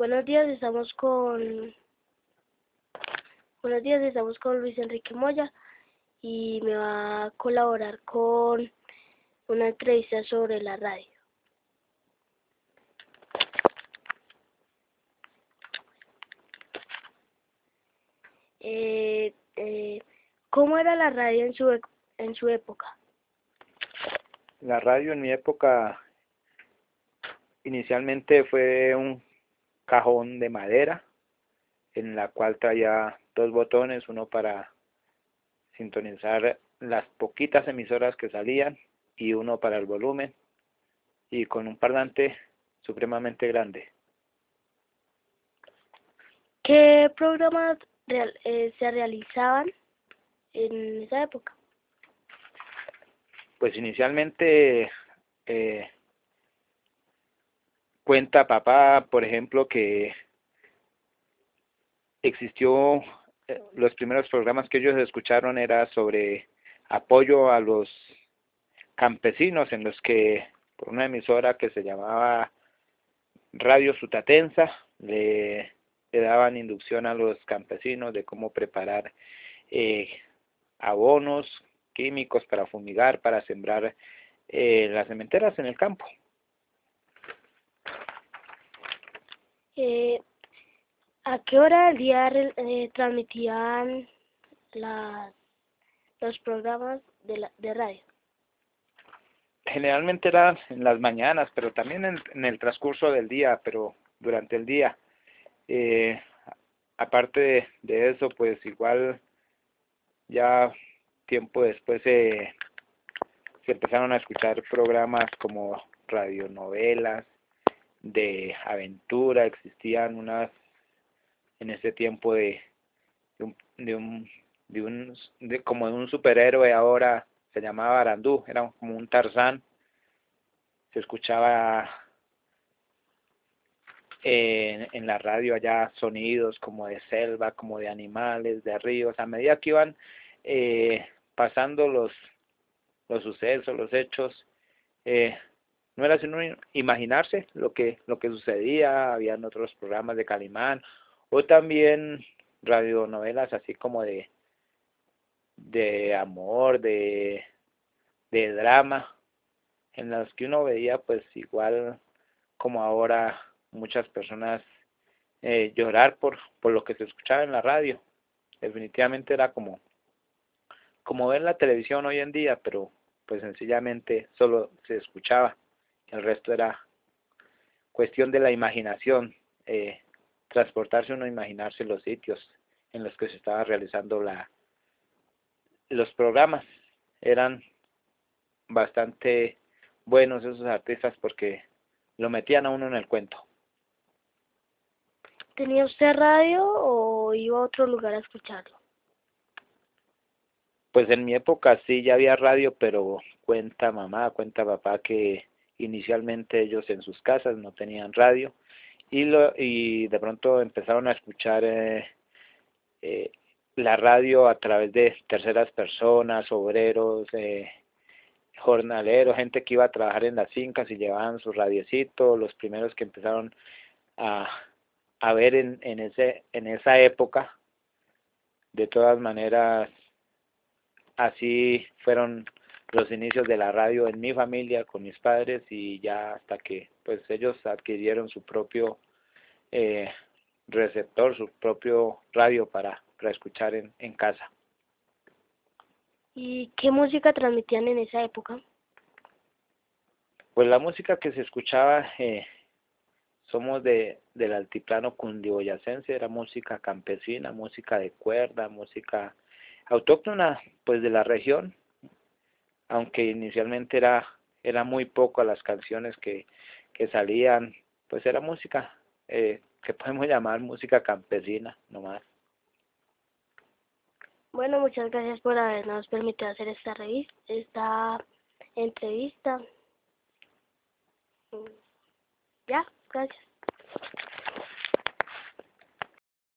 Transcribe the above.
Buenos días, estamos con Luis Enrique Moya y me va a colaborar con una entrevista sobre la radio. ¿Cómo era la radio en su época? La radio en mi época inicialmente fue un cajón de madera en la cual traía dos botones, uno para sintonizar las poquitas emisoras que salían y uno para el volumen, y con un parlante supremamente grande. ¿Qué programas se realizaban en esa época? Pues inicialmente cuenta papá, por ejemplo, que existió, los primeros programas que ellos escucharon era sobre apoyo a los campesinos, en los que por una emisora que se llamaba Radio Sutatensa le daban inducción a los campesinos de cómo preparar abonos químicos para fumigar, para sembrar las sementeras en el campo. ¿A qué hora del día transmitían los programas de radio? Generalmente era en las mañanas, pero también en el transcurso del día, pero durante el día. Aparte de eso, pues igual ya tiempo después se empezaron a escuchar programas como radionovelas de aventura. Existían unas en ese tiempo como de un superhéroe, ahora se llamaba Arandú, era como un Tarzán. Se escuchaba en la radio allá sonidos como de selva, como de animales, de ríos. A medida que iban pasando los sucesos, los hechos, no era sino imaginarse lo que sucedía. Habían otros programas de Calimán, o también radionovelas así como de amor, de drama, en las que uno veía, pues igual como ahora, muchas personas llorar por lo que se escuchaba en la radio. Definitivamente era como ver la televisión hoy en día, pero pues sencillamente solo se escuchaba. El resto era cuestión de la imaginación, transportarse uno, imaginarse los sitios en los que se estaba realizando los programas. Eran bastante buenos esos artistas porque lo metían a uno en el cuento. ¿Tenía usted radio o iba a otro lugar a escucharlo? Pues en mi época sí ya había radio, pero cuenta mamá, cuenta papá que inicialmente ellos en sus casas no tenían radio, y de pronto empezaron a escuchar la radio a través de terceras personas, obreros, jornaleros, gente que iba a trabajar en las fincas y llevaban su radiecito. Los primeros que empezaron a ver en esa época. De todas maneras, así fueron los inicios de la radio en mi familia, con mis padres, y ya hasta que pues ellos adquirieron su propio receptor, su propio radio para escuchar en casa. ¿Y qué música transmitían en esa época? Pues la música que se escuchaba, somos del altiplano cundiboyacense, era música campesina, música de cuerda, música autóctona pues de la región, aunque inicialmente era muy poco las canciones que salían. Pues era música que podemos llamar música campesina nomás. Bueno, muchas gracias por habernos permitido hacer esta entrevista. Ya, gracias.